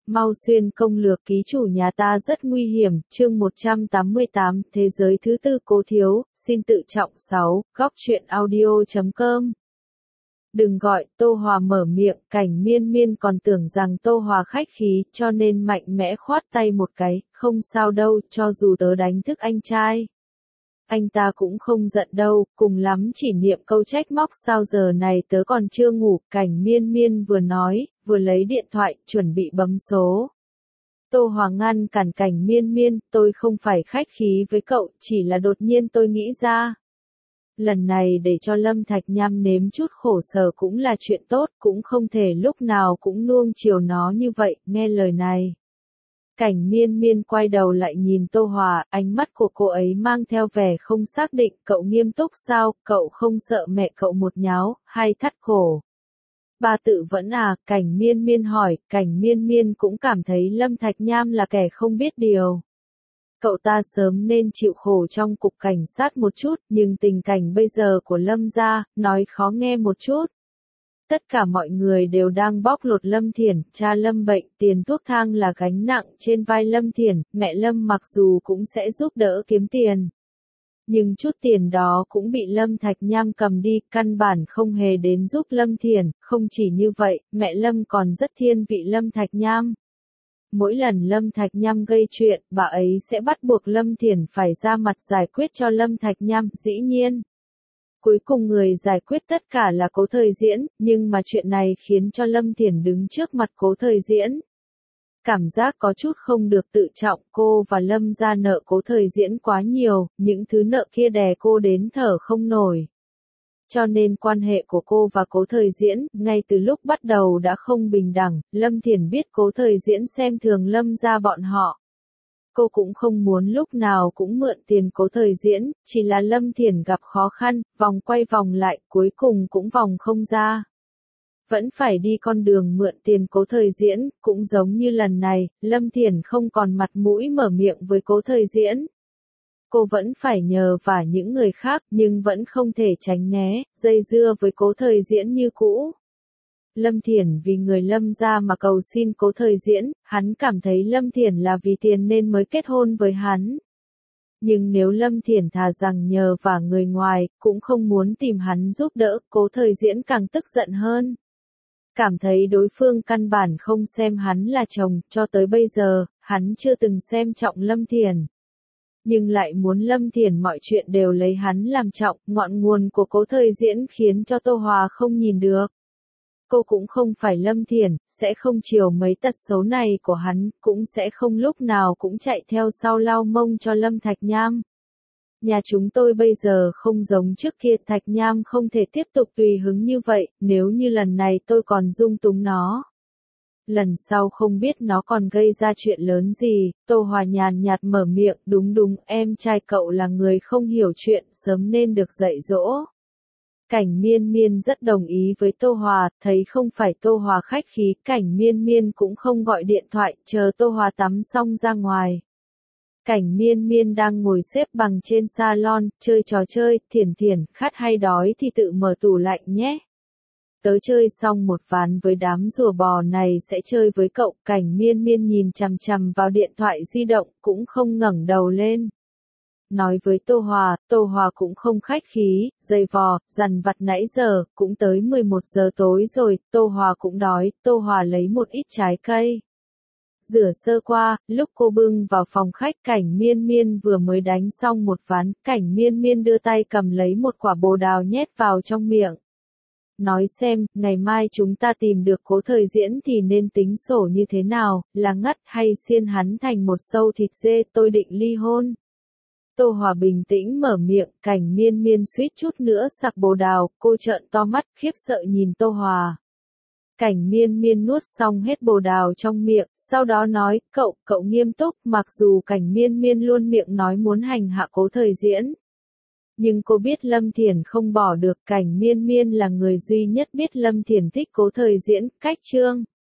Mau xuyên công lược ký chủ nhà ta rất nguy hiểm, chương 188, thế giới thứ tư Cố Thiếu, xin tự trọng 6, góc truyện audio.com. Đừng gọi, Tô Hòa mở miệng, Cảnh Miên Miên còn tưởng rằng Tô Hòa khách khí, cho nên mạnh mẽ khoát tay một cái, không sao đâu, cho dù tớ đánh thức anh trai. Anh ta cũng không giận đâu, cùng lắm chỉ niệm câu trách móc sao giờ này tớ còn chưa ngủ, Cảnh Miên Miên vừa nói, vừa lấy điện thoại, chuẩn bị bấm số. Tô Hòa ngăn cản Cảnh Miên Miên, tôi không phải khách khí với cậu, chỉ là đột nhiên tôi nghĩ ra. Lần này để cho Lâm Thạch Nham nếm chút khổ sở cũng là chuyện tốt, cũng không thể lúc nào cũng nuông chiều nó như vậy, nghe lời này. Cảnh Miên Miên quay đầu lại nhìn Tô Hòa, ánh mắt của cô ấy mang theo vẻ không xác định, cậu nghiêm túc sao, cậu không sợ mẹ cậu một nháo, hay thắt cổ. Bà tự vẫn à, Cảnh Miên Miên hỏi, Cảnh Miên Miên cũng cảm thấy Lâm Thạch Nham là kẻ không biết điều. Cậu ta sớm nên chịu khổ trong cục cảnh sát một chút, nhưng tình cảnh bây giờ của Lâm gia, nói khó nghe một chút. Tất cả mọi người đều đang bóc lột Lâm Thiển, cha Lâm bệnh, tiền thuốc thang là gánh nặng trên vai Lâm Thiển, mẹ Lâm mặc dù cũng sẽ giúp đỡ kiếm tiền. Nhưng chút tiền đó cũng bị Lâm Thạch Nham cầm đi, căn bản không hề đến giúp Lâm Thiển, không chỉ như vậy, mẹ Lâm còn rất thiên vị Lâm Thạch Nham. Mỗi lần Lâm Thạch Nham gây chuyện, bà ấy sẽ bắt buộc Lâm Thiển phải ra mặt giải quyết cho Lâm Thạch Nham, dĩ nhiên. Cuối cùng người giải quyết tất cả là Cố Thời Diễn, nhưng mà chuyện này khiến cho Lâm Thiển đứng trước mặt Cố Thời Diễn. Cảm giác có chút không được tự trọng, cô và Lâm gia nợ Cố Thời Diễn quá nhiều, những thứ nợ kia đè cô đến thở không nổi. Cho nên quan hệ của cô và Cố Thời Diễn, ngay từ lúc bắt đầu đã không bình đẳng, Lâm Thiển biết Cố Thời Diễn xem thường Lâm gia bọn họ. Cô cũng không muốn lúc nào cũng mượn tiền Cố Thời Diễn, chỉ là Lâm Thiển gặp khó khăn, vòng quay vòng lại, cuối cùng cũng vòng không ra. Vẫn phải đi con đường mượn tiền Cố Thời Diễn, cũng giống như lần này, Lâm Thiển không còn mặt mũi mở miệng với Cố Thời Diễn. Cô vẫn phải nhờ vả những người khác, nhưng vẫn không thể tránh né, dây dưa với Cố Thời Diễn như cũ. Lâm Thiển vì người Lâm gia mà cầu xin Cố Thời Diễn, hắn cảm thấy Lâm Thiển là vì tiền nên mới kết hôn với hắn. Nhưng nếu Lâm Thiển thà rằng nhờ vả người ngoài, cũng không muốn tìm hắn giúp đỡ, Cố Thời Diễn càng tức giận hơn. Cảm thấy đối phương căn bản không xem hắn là chồng, cho tới bây giờ, hắn chưa từng xem trọng Lâm Thiển. Nhưng lại muốn Lâm Thiển mọi chuyện đều lấy hắn làm trọng, ngọn nguồn của Cố Thời Diễn khiến cho Tô Hòa không nhìn được. Cô cũng không phải Lâm Thiển, sẽ không chiều mấy tật xấu này của hắn, cũng sẽ không lúc nào cũng chạy theo sau lau mông cho Lâm Thạch Nham. Nhà chúng tôi bây giờ không giống trước kia, Thạch Nham không thể tiếp tục tùy hứng như vậy, nếu như lần này tôi còn dung túng nó. Lần sau không biết nó còn gây ra chuyện lớn gì, Tô Hòa nhàn nhạt mở miệng, đúng, em trai cậu là người không hiểu chuyện, sớm nên được dạy dỗ. Cảnh Miên Miên rất đồng ý với Tô Hòa, thấy không phải Tô Hòa khách khí, Cảnh Miên Miên cũng không gọi điện thoại, chờ Tô Hòa tắm xong ra ngoài. Cảnh Miên Miên đang ngồi xếp bằng trên salon, chơi trò chơi, Thiển, khát hay đói thì tự mở tủ lạnh nhé. Tớ chơi xong một ván với đám rùa bò này sẽ chơi với cậu, Cảnh Miên Miên nhìn chằm chằm vào điện thoại di động, cũng không ngẩng đầu lên. Nói với Tô Hòa cũng không khách khí, dày vò, dằn vặt nãy giờ, cũng tới 11 giờ tối rồi, Tô Hòa cũng đói, Tô Hòa lấy một ít trái cây. Rửa sơ qua, lúc cô bưng vào phòng khách, Cảnh Miên Miên vừa mới đánh xong một ván, Cảnh Miên Miên đưa tay cầm lấy một quả bồ đào nhét vào trong miệng. Nói xem, ngày mai chúng ta tìm được Cố Thời Diễn thì nên tính sổ như thế nào, là ngắt hay xiên hắn thành một sâu thịt dê, tôi định ly hôn. Tô Hòa bình tĩnh mở miệng, Cảnh Miên Miên suýt chút nữa sặc bồ đào, cô trợn to mắt, khiếp sợ nhìn Tô Hòa. Cảnh Miên Miên nuốt xong hết bồ đào trong miệng, sau đó nói, cậu nghiêm túc, mặc dù Cảnh Miên Miên luôn miệng nói muốn hành hạ Cố Thời Diễn. Nhưng cô biết Lâm Thiển không bỏ được, Cảnh Miên Miên là người duy nhất biết Lâm Thiển thích Cố Thời Diễn, cách chương.